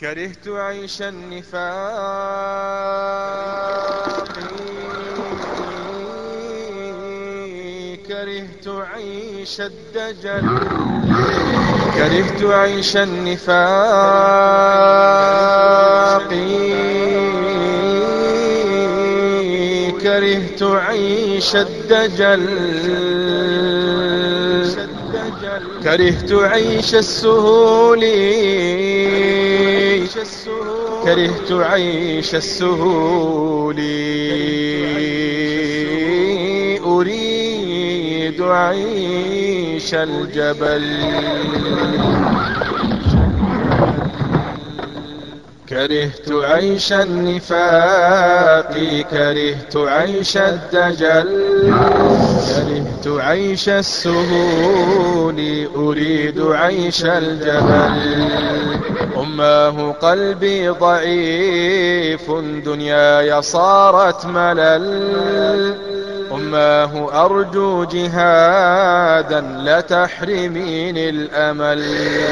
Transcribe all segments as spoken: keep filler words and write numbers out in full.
كرهت عيش النفاق، كرهت عيش الدجل، كرهت عيش النفاق، كرهت عيش الدجل، كرهت عيش السهول، كرهت عيش السهول، أريد عيش الجبل. كرهت عيش النفاق، كرهت عيش الدجل، كرهت عيش السهول، أريد عيش الجبل. أماه قلبي ضعيف، دنياي صارت ملل، أماه أرجو جهادا لا تحرميني الأمل.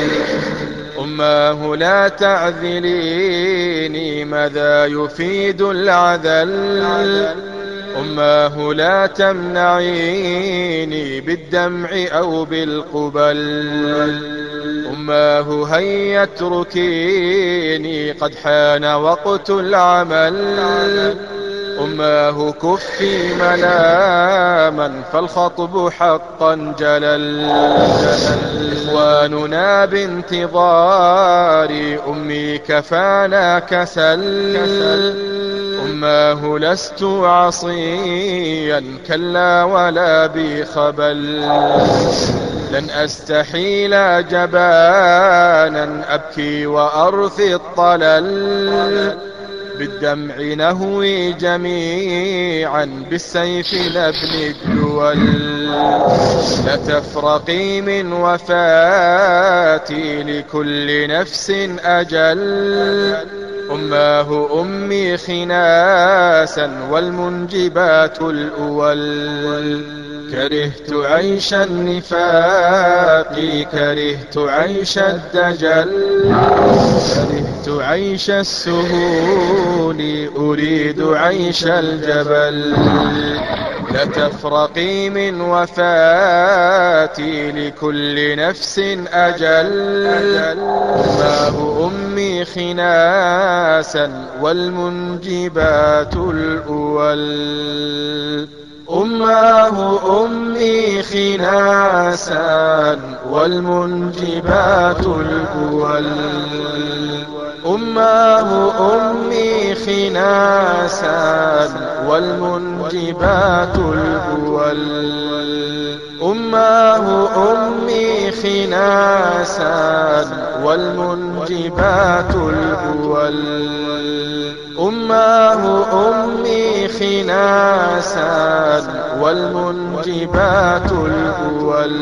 أماه لا تعذليني ماذا يفيد العذل، أماه لا تمنعيني بالدمع أو بالقبل. أماه هيا اتركيني قد حان وقت العمل، أماه كفي ملاما فالخطب حقا جلل. إخواننا بانتظار أمي كفانا كسل، أماه لست عصيا كلا ولا بخبل. لن أستحيل جبانا أبكي وأرثي الطلل، بالدمع نهوي جميعا بالسيف نبني الدول. لا تفرقي من وفاتي لكل نفس أجل، أماه أمي خناسا والمنجبات الأول. كرهت عيش النفاق، كرهت عيش الدجل، كرهت عيش السهول، أريد عيش الجبل. لا تفرقي من وفاتي لكل نفس أجل، أماه أمي خناسا والمنجبات الأول. أماه أمي خناسا والمنجبات الأول. أماه أمي خناسا والمنجبات الأول. أماه أمي خناسا والمنجبات الأول. أماه أمي خناسا والمنجبات الأول.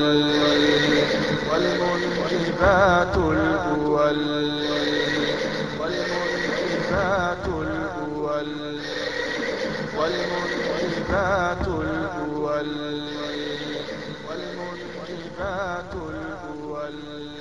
والمنجبات الأول. والمنجبات الأول. والمنجبات الأول. والمنجبات الأول.